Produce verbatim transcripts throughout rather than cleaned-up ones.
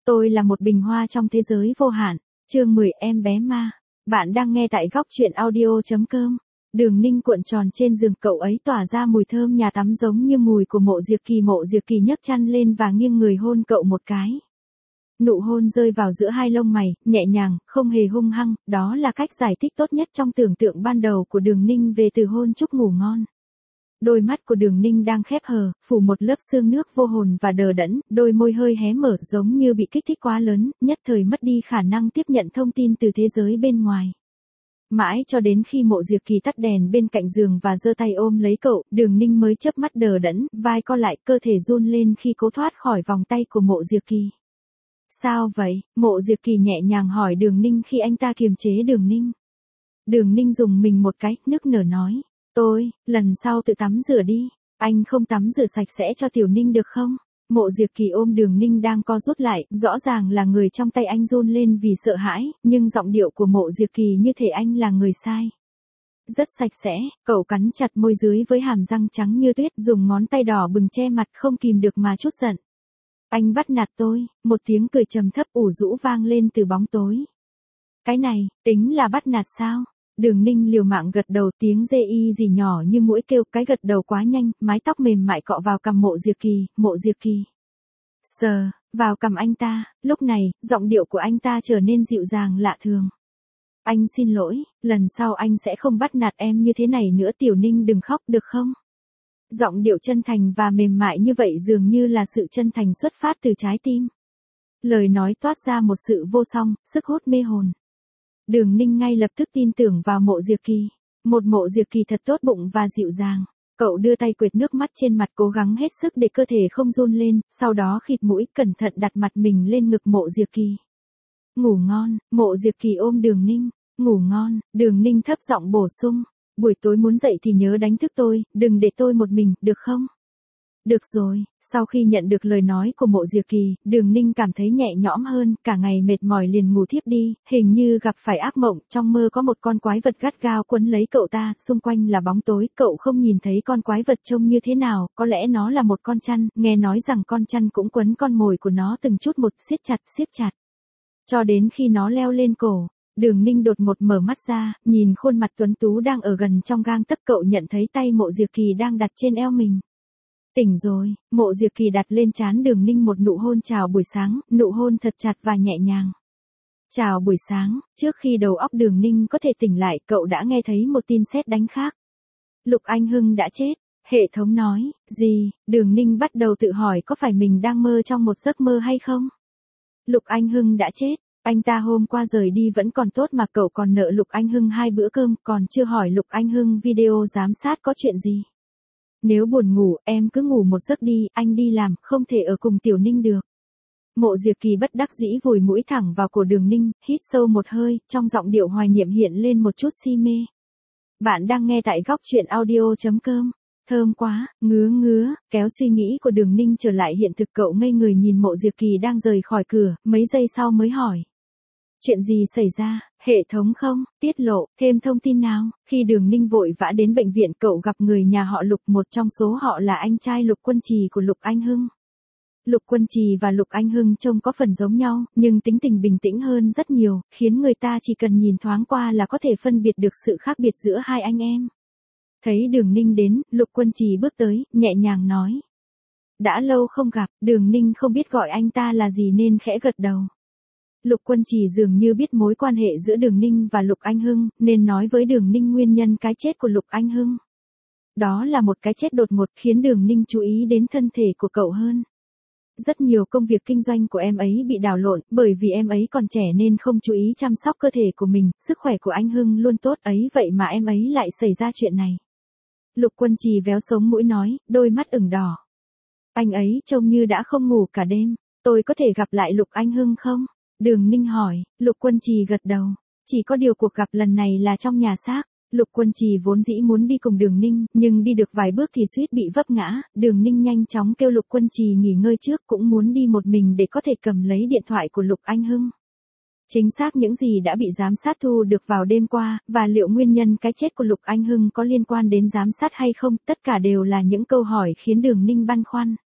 Tôi là một bình hoa trong thế giới vô hạn. Chương mười Em bé ma. Bạn đang nghe tại góc truyện audio.com. Đường Ninh cuộn tròn trên giường cậu ấy tỏa ra mùi thơm nhà tắm giống như mùi của Mộ Diệp Kỳ. Mộ Diệp Kỳ nhấc chăn lên và nghiêng người hôn cậu một cái. Nụ hôn rơi vào giữa hai lông mày, nhẹ nhàng, không hề hung hăng, đó là cách giải thích tốt nhất trong tưởng tượng ban đầu của Đường Ninh về từ hôn chúc ngủ ngon. Đôi mắt của Đường Ninh đang khép hờ, phủ một lớp sương nước vô hồn và đờ đẫn, đôi môi hơi hé mở giống như bị kích thích quá lớn, nhất thời mất đi khả năng tiếp nhận thông tin từ thế giới bên ngoài. Mãi cho đến khi Mộ Diệp Kỳ tắt đèn bên cạnh giường và giơ tay ôm lấy cậu, Đường Ninh mới chớp mắt đờ đẫn, vai co lại, cơ thể run lên khi cố thoát khỏi vòng tay của Mộ Diệp Kỳ. Sao vậy? Mộ Diệp Kỳ nhẹ nhàng hỏi Đường Ninh khi anh ta kiềm chế Đường Ninh. Đường Ninh dùng mình một cái, nức nở nói. Tôi, lần sau tự tắm rửa đi. Anh không tắm rửa sạch sẽ cho Tiểu Ninh được không? Mộ Diệp Kỳ ôm Đường Ninh đang co rút lại, rõ ràng là người trong tay anh run lên vì sợ hãi, nhưng giọng điệu của Mộ Diệp Kỳ như thể anh là người sai. Rất sạch sẽ, cậu cắn chặt môi dưới với hàm răng trắng như tuyết, dùng ngón tay đỏ bừng che mặt không kìm được mà trút giận. Anh bắt nạt tôi, một tiếng cười trầm thấp ủ rũ vang lên từ bóng tối. Cái này, tính là bắt nạt sao? Đường Ninh liều mạng gật đầu, tiếng dê y gì nhỏ như mũi kêu, cái gật đầu quá nhanh, mái tóc mềm mại cọ vào cằm Mộ Diệp Kỳ, Mộ Diệp Kỳ. Sờ, vào cằm anh ta, lúc này, giọng điệu của anh ta trở nên dịu dàng lạ thường. Anh xin lỗi, lần sau anh sẽ không bắt nạt em như thế này nữa. Tiểu Ninh đừng khóc được không? Giọng điệu chân thành và mềm mại như vậy dường như là sự chân thành xuất phát từ trái tim. Lời nói toát ra một sự vô song, sức hút mê hồn. Đường Ninh ngay lập tức tin tưởng vào Mộ Diệp Kỳ. Một Mộ Diệp Kỳ thật tốt bụng và dịu dàng. Cậu đưa tay quệt nước mắt trên mặt, cố gắng hết sức để cơ thể không run lên, sau đó khịt mũi cẩn thận đặt mặt mình lên ngực Mộ Diệp Kỳ. Ngủ ngon. Mộ Diệp Kỳ ôm Đường Ninh. Ngủ ngon. Đường Ninh thấp giọng bổ sung. Buổi tối muốn dậy thì nhớ đánh thức tôi, đừng để tôi một mình, được không? Được rồi. Sau khi nhận được lời nói của Mộ Diệp Kỳ, Đường Ninh cảm thấy nhẹ nhõm hơn, cả ngày mệt mỏi liền ngủ thiếp đi, hình như gặp phải ác mộng, trong mơ có một con quái vật gắt gao quấn lấy cậu ta, xung quanh là bóng tối, cậu không nhìn thấy con quái vật trông như thế nào, có lẽ nó là một con chăn, nghe nói rằng con chăn cũng quấn con mồi của nó từng chút một, siết chặt, siết chặt. Cho đến khi nó leo lên cổ. Đường Ninh đột ngột mở mắt ra, nhìn khuôn mặt tuấn tú đang ở gần trong gang tấc, cậu nhận thấy tay Mộ Diệp Kỳ đang đặt trên eo mình. Tỉnh rồi. Mộ Diệp Kỳ đặt lên trán Đường Ninh một nụ hôn chào buổi sáng, nụ hôn thật chặt và nhẹ nhàng. Chào buổi sáng. Trước khi đầu óc Đường Ninh có thể tỉnh lại, cậu đã nghe thấy một tin sét đánh khác. Lục Anh Hưng đã chết. Hệ thống nói. Gì? Đường Ninh bắt đầu tự hỏi có phải mình đang mơ trong một giấc mơ hay không? Lục Anh Hưng đã chết. Anh ta hôm qua rời đi vẫn còn tốt mà, cậu còn nợ Lục Anh Hưng hai bữa cơm, còn chưa hỏi Lục Anh Hưng video giám sát có chuyện gì. Nếu buồn ngủ, em cứ ngủ một giấc đi, anh đi làm, không thể ở cùng Tiểu Ninh được. Mộ Diệp Kỳ bất đắc dĩ vùi mũi thẳng vào cổ Đường Ninh, hít sâu một hơi, trong giọng điệu hoài niệm hiện lên một chút si mê. Bạn đang nghe tại góc truyện audio.com. Thơm quá, ngứa ngứa, kéo suy nghĩ của Đường Ninh trở lại hiện thực, cậu ngây người nhìn Mộ Diệp Kỳ đang rời khỏi cửa, mấy giây sau mới hỏi. Chuyện gì xảy ra? Hệ thống không tiết lộ thêm thông tin nào? Khi Đường Ninh vội vã đến bệnh viện, cậu gặp người nhà họ Lục, một trong số họ là anh trai Lục Quân Trì của Lục Anh Hưng. Lục Quân Trì và Lục Anh Hưng trông có phần giống nhau, nhưng tính tình bình tĩnh hơn rất nhiều, khiến người ta chỉ cần nhìn thoáng qua là có thể phân biệt được sự khác biệt giữa hai anh em. Thấy Đường Ninh đến, Lục Quân Trì bước tới, nhẹ nhàng nói. Đã lâu không gặp. Đường Ninh không biết gọi anh ta là gì nên khẽ gật đầu. Lục Quân Trì dường như biết mối quan hệ giữa Đường Ninh và Lục Anh Hưng, nên nói với Đường Ninh nguyên nhân cái chết của Lục Anh Hưng. Đó là một cái chết đột ngột, khiến Đường Ninh chú ý đến thân thể của cậu hơn. Rất nhiều công việc kinh doanh của em ấy bị đảo lộn, bởi vì em ấy còn trẻ nên không chú ý chăm sóc cơ thể của mình, sức khỏe của anh Hưng luôn tốt ấy, vậy mà em ấy lại xảy ra chuyện này. Lục Quân Trì véo sống mũi nói, đôi mắt ửng đỏ. Anh ấy trông như đã không ngủ cả đêm, tôi có thể gặp lại Lục Anh Hưng không? Đường Ninh hỏi. Lục Quân Trì gật đầu. Chỉ có điều cuộc gặp lần này là trong nhà xác. Lục Quân Trì vốn dĩ muốn đi cùng Đường Ninh, nhưng đi được vài bước thì suýt bị vấp ngã. Đường Ninh nhanh chóng kêu Lục Quân Trì nghỉ ngơi trước, cũng muốn đi một mình để có thể cầm lấy điện thoại của Lục Anh Hưng. Chính xác những gì đã bị giám sát thu được vào đêm qua, và liệu nguyên nhân cái chết của Lục Anh Hưng có liên quan đến giám sát hay không, tất cả đều là những câu hỏi khiến Đường Ninh băn khoăn.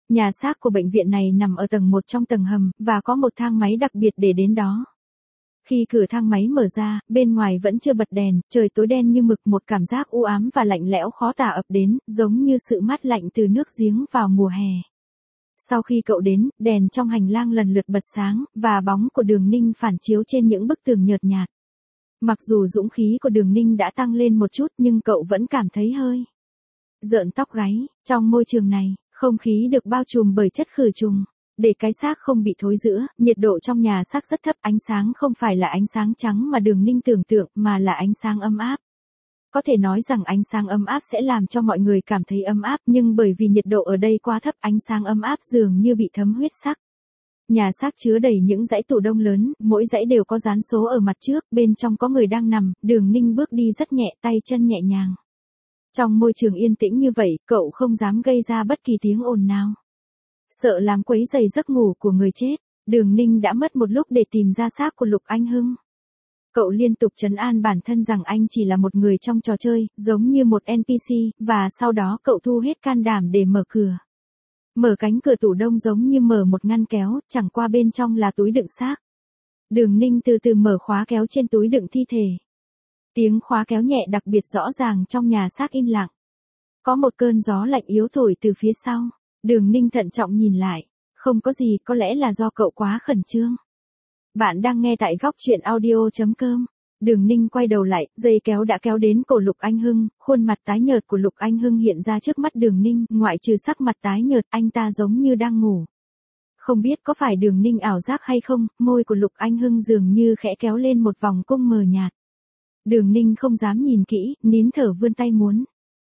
Nhà xác của bệnh viện này nằm ở tầng một trong tầng hầm, và có một thang máy đặc biệt để đến đó. Khi cửa thang máy mở ra, bên ngoài vẫn chưa bật đèn, trời tối đen như mực, một cảm giác u ám và lạnh lẽo khó tả ập đến, giống như sự mát lạnh từ nước giếng vào mùa hè. Sau khi cậu đến, đèn trong hành lang lần lượt bật sáng, và bóng của Đường Ninh phản chiếu trên những bức tường nhợt nhạt. Mặc dù dũng khí của Đường Ninh đã tăng lên một chút nhưng cậu vẫn cảm thấy hơi rợn tóc gáy. Trong môi trường này, không khí được bao trùm bởi chất khử trùng. Để cái xác không bị thối rữa, nhiệt độ trong nhà xác rất thấp, ánh sáng không phải là ánh sáng trắng mà Đường Ninh tưởng tượng, mà là ánh sáng ấm áp. Có thể nói rằng ánh sáng ấm áp sẽ làm cho mọi người cảm thấy ấm áp, nhưng bởi vì nhiệt độ ở đây quá thấp, ánh sáng ấm áp dường như bị thấm huyết sắc. Nhà xác chứa đầy những dãy tủ đông lớn, mỗi dãy đều có dán số ở mặt trước, bên trong có người đang nằm, Đường Ninh bước đi rất nhẹ, tay chân nhẹ nhàng. Trong môi trường yên tĩnh như vậy, cậu không dám gây ra bất kỳ tiếng ồn nào. Sợ làm quấy rầy giấc ngủ của người chết, Đường Ninh đã mất một lúc để tìm ra xác của Lục Anh Hưng. Cậu liên tục trấn an bản thân rằng anh chỉ là một người trong trò chơi, giống như một en pê xê, và sau đó cậu thu hết can đảm để mở cửa. Mở cánh cửa tủ đông giống như mở một ngăn kéo, chẳng qua bên trong là túi đựng xác. Đường Ninh từ từ mở khóa kéo trên túi đựng thi thể. Tiếng khóa kéo nhẹ đặc biệt rõ ràng trong nhà xác im lặng. Có một cơn gió lạnh yếu thổi từ phía sau. Đường Ninh thận trọng nhìn lại. Không có gì, có lẽ là do cậu quá khẩn trương. Bạn đang nghe tại góc truyện audio chấm com. Đường Ninh quay đầu lại, dây kéo đã kéo đến cổ Lục Anh Hưng, khuôn mặt tái nhợt của Lục Anh Hưng hiện ra trước mắt Đường Ninh, ngoại trừ sắc mặt tái nhợt, anh ta giống như đang ngủ. Không biết có phải Đường Ninh ảo giác hay không, môi của Lục Anh Hưng dường như khẽ kéo lên một vòng cung mờ nhạt. Đường Ninh không dám nhìn kỹ, nín thở vươn tay muốn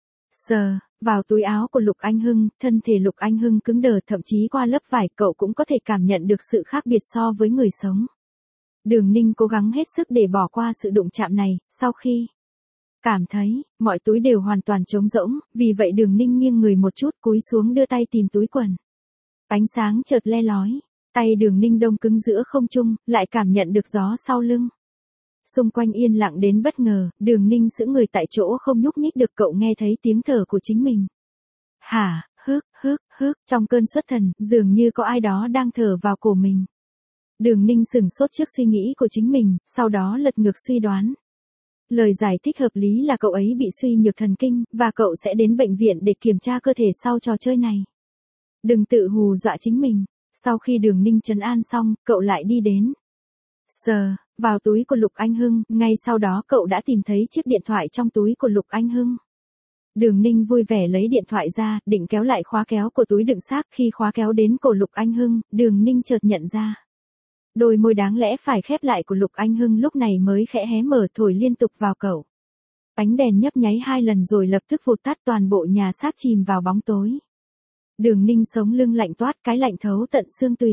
sờ vào túi áo của Lục Anh Hưng, thân thể Lục Anh Hưng cứng đờ, thậm chí qua lớp vải cậu cũng có thể cảm nhận được sự khác biệt so với người sống. Đường Ninh cố gắng hết sức để bỏ qua sự đụng chạm này, sau khi cảm thấy mọi túi đều hoàn toàn trống rỗng, vì vậy Đường Ninh nghiêng người một chút, cúi xuống đưa tay tìm túi quần. Ánh sáng chợt le lói, tay Đường Ninh đông cứng giữa không trung, lại cảm nhận được gió sau lưng. Xung quanh yên lặng đến bất ngờ, Đường Ninh sững người tại chỗ không nhúc nhích được, cậu nghe thấy tiếng thở của chính mình. Hả, hức, hức, hức, trong cơn xuất thần, dường như có ai đó đang thở vào cổ mình. Đường Ninh sửng sốt trước suy nghĩ của chính mình, sau đó lật ngược suy đoán. Lời giải thích hợp lý là cậu ấy bị suy nhược thần kinh, và cậu sẽ đến bệnh viện để kiểm tra cơ thể sau trò chơi này. Đừng tự hù dọa chính mình. Sau khi Đường Ninh trấn an xong, cậu lại đi đến sờ vào túi của Lục Anh Hưng, ngay sau đó cậu đã tìm thấy chiếc điện thoại trong túi của Lục Anh Hưng. Đường Ninh vui vẻ lấy điện thoại ra, định kéo lại khóa kéo của túi đựng xác, khi khóa kéo đến cổ Lục Anh Hưng, Đường Ninh chợt nhận ra. Đôi môi đáng lẽ phải khép lại của Lục Anh Hưng lúc này mới khẽ hé mở, thổi liên tục vào cậu. Ánh đèn nhấp nháy hai lần rồi lập tức vụt tắt, toàn bộ nhà xác chìm vào bóng tối. Đường Ninh sống lưng lạnh toát, cái lạnh thấu tận xương tủy.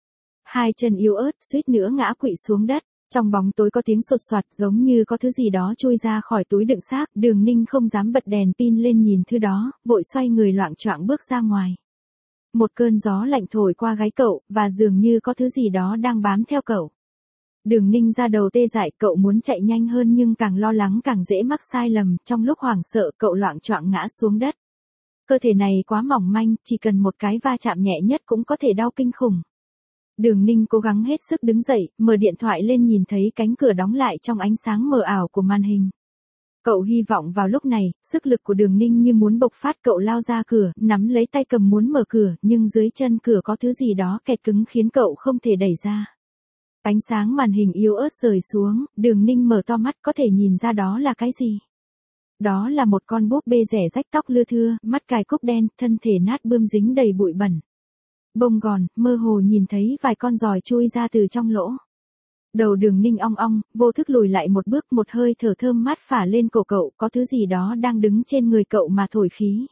Hai chân yếu ớt, suýt nữa ngã quỵ xuống đất. Trong bóng tối có tiếng sột soạt, giống như có thứ gì đó chui ra khỏi túi đựng xác. Đường Ninh không dám bật đèn pin lên nhìn thứ đó, vội xoay người loạng choạng bước ra ngoài. Một cơn gió lạnh thổi qua gáy cậu, và dường như có thứ gì đó đang bám theo cậu. Đường Ninh ra đầu tê dại, cậu muốn chạy nhanh hơn nhưng càng lo lắng càng dễ mắc sai lầm, trong lúc hoảng sợ cậu loạng choạng ngã xuống đất. Cơ thể này quá mỏng manh, chỉ cần một cái va chạm nhẹ nhất cũng có thể đau kinh khủng. Đường Ninh cố gắng hết sức đứng dậy, mở điện thoại lên, nhìn thấy cánh cửa đóng lại trong ánh sáng mờ ảo của màn hình. Cậu hy vọng vào lúc này, sức lực của Đường Ninh như muốn bộc phát, cậu lao ra cửa, nắm lấy tay cầm muốn mở cửa, nhưng dưới chân cửa có thứ gì đó kẹt cứng khiến cậu không thể đẩy ra. Ánh sáng màn hình yếu ớt rời xuống, Đường Ninh mở to mắt, có thể nhìn ra đó là cái gì. Đó là một con búp bê rẻ rách, tóc lưa thưa, mắt cài cúc đen, thân thể nát bươm dính đầy bụi bẩn. Bông gòn, mơ hồ nhìn thấy vài con giòi chui ra từ trong lỗ. Đầu Đường Ninh ong ong, vô thức lùi lại một bước, một hơi thở thơm mát phả lên cổ cậu, có thứ gì đó đang đứng trên người cậu mà thổi khí.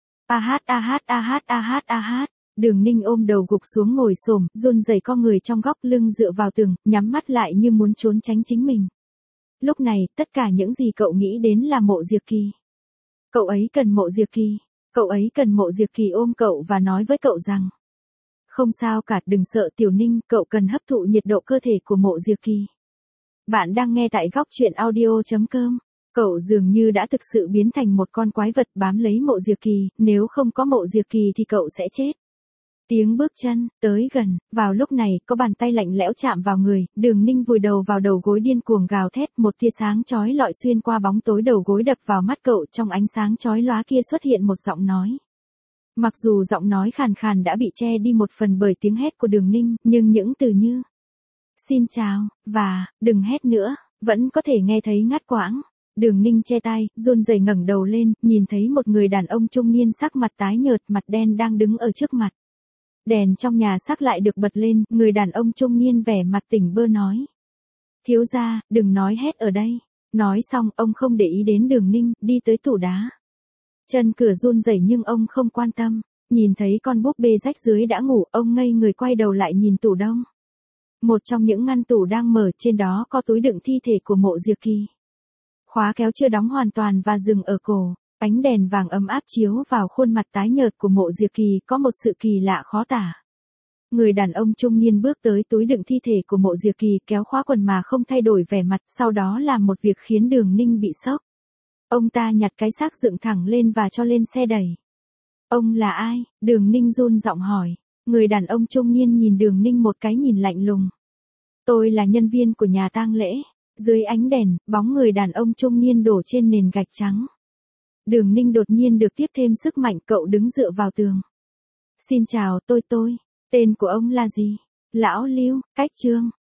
A hát a hát a hát a hát a hát. Đường Ninh ôm đầu gục xuống ngồi xổm, run rẩy co người trong góc, lưng dựa vào tường, nhắm mắt lại như muốn trốn tránh chính mình. Lúc này, tất cả những gì cậu nghĩ đến là Mộ Diệp Kỳ. Cậu ấy cần Mộ Diệp Kỳ. Cậu ấy cần Mộ Diệp Kỳ ôm cậu và nói với cậu rằng: không sao cả, đừng sợ Tiểu Ninh, cậu cần hấp thụ nhiệt độ cơ thể của Mộ Diệp Kỳ. Bạn đang nghe tại góc truyện audio chấm com. Cậu dường như đã thực sự biến thành một con quái vật bám lấy Mộ Diệp Kỳ, nếu không có Mộ Diệp Kỳ thì cậu sẽ chết. Tiếng bước chân, tới gần, vào lúc này, có bàn tay lạnh lẽo chạm vào người, Đường Ninh vùi đầu vào đầu gối điên cuồng gào thét, một tia sáng chói lọi xuyên qua bóng tối đầu gối đập vào mắt cậu, trong ánh sáng chói lóa kia xuất hiện một giọng nói. Mặc dù giọng nói khàn khàn đã bị che đi một phần bởi tiếng hét của Đường Ninh, nhưng những từ như xin chào, và, đừng hét nữa, vẫn có thể nghe thấy ngắt quãng. Đường Ninh che tay, run rẩy ngẩng đầu lên, nhìn thấy một người đàn ông trung niên sắc mặt tái nhợt, mặt đen đang đứng ở trước mặt. Đèn trong nhà xác lại được bật lên, người đàn ông trung niên vẻ mặt tỉnh bơ nói. Thiếu gia, đừng nói hét ở đây. Nói xong, ông không để ý đến Đường Ninh, đi tới tủ đá. Chân cửa run rẩy nhưng ông không quan tâm. Nhìn thấy con búp bê rách dưới đã ngủ, ông ngây người quay đầu lại nhìn tủ đông. Một trong những ngăn tủ đang mở, trên đó có túi đựng thi thể của Mộ Diệp Kỳ. Khóa kéo chưa đóng hoàn toàn và dừng ở cổ. Ánh đèn vàng ấm áp chiếu vào khuôn mặt tái nhợt của Mộ Diệp Kỳ, có một sự kỳ lạ khó tả. Người đàn ông trung niên bước tới túi đựng thi thể của Mộ Diệp Kỳ, kéo khóa quần mà không thay đổi vẻ mặt, sau đó làm một việc khiến Đường Ninh bị sốc. Ông ta nhặt cái xác dựng thẳng lên và cho lên xe đẩy. Ông là ai? Đường Ninh run giọng hỏi. Người đàn ông trung niên nhìn Đường Ninh một cái nhìn lạnh lùng. Tôi là nhân viên của nhà tang lễ. Dưới ánh đèn, bóng người đàn ông trung niên đổ trên nền gạch trắng. Đường Ninh đột nhiên được tiếp thêm sức mạnh, cậu đứng dựa vào tường. Xin chào, tôi tôi. Tên của ông là gì? Lão Lưu, Cách Trương.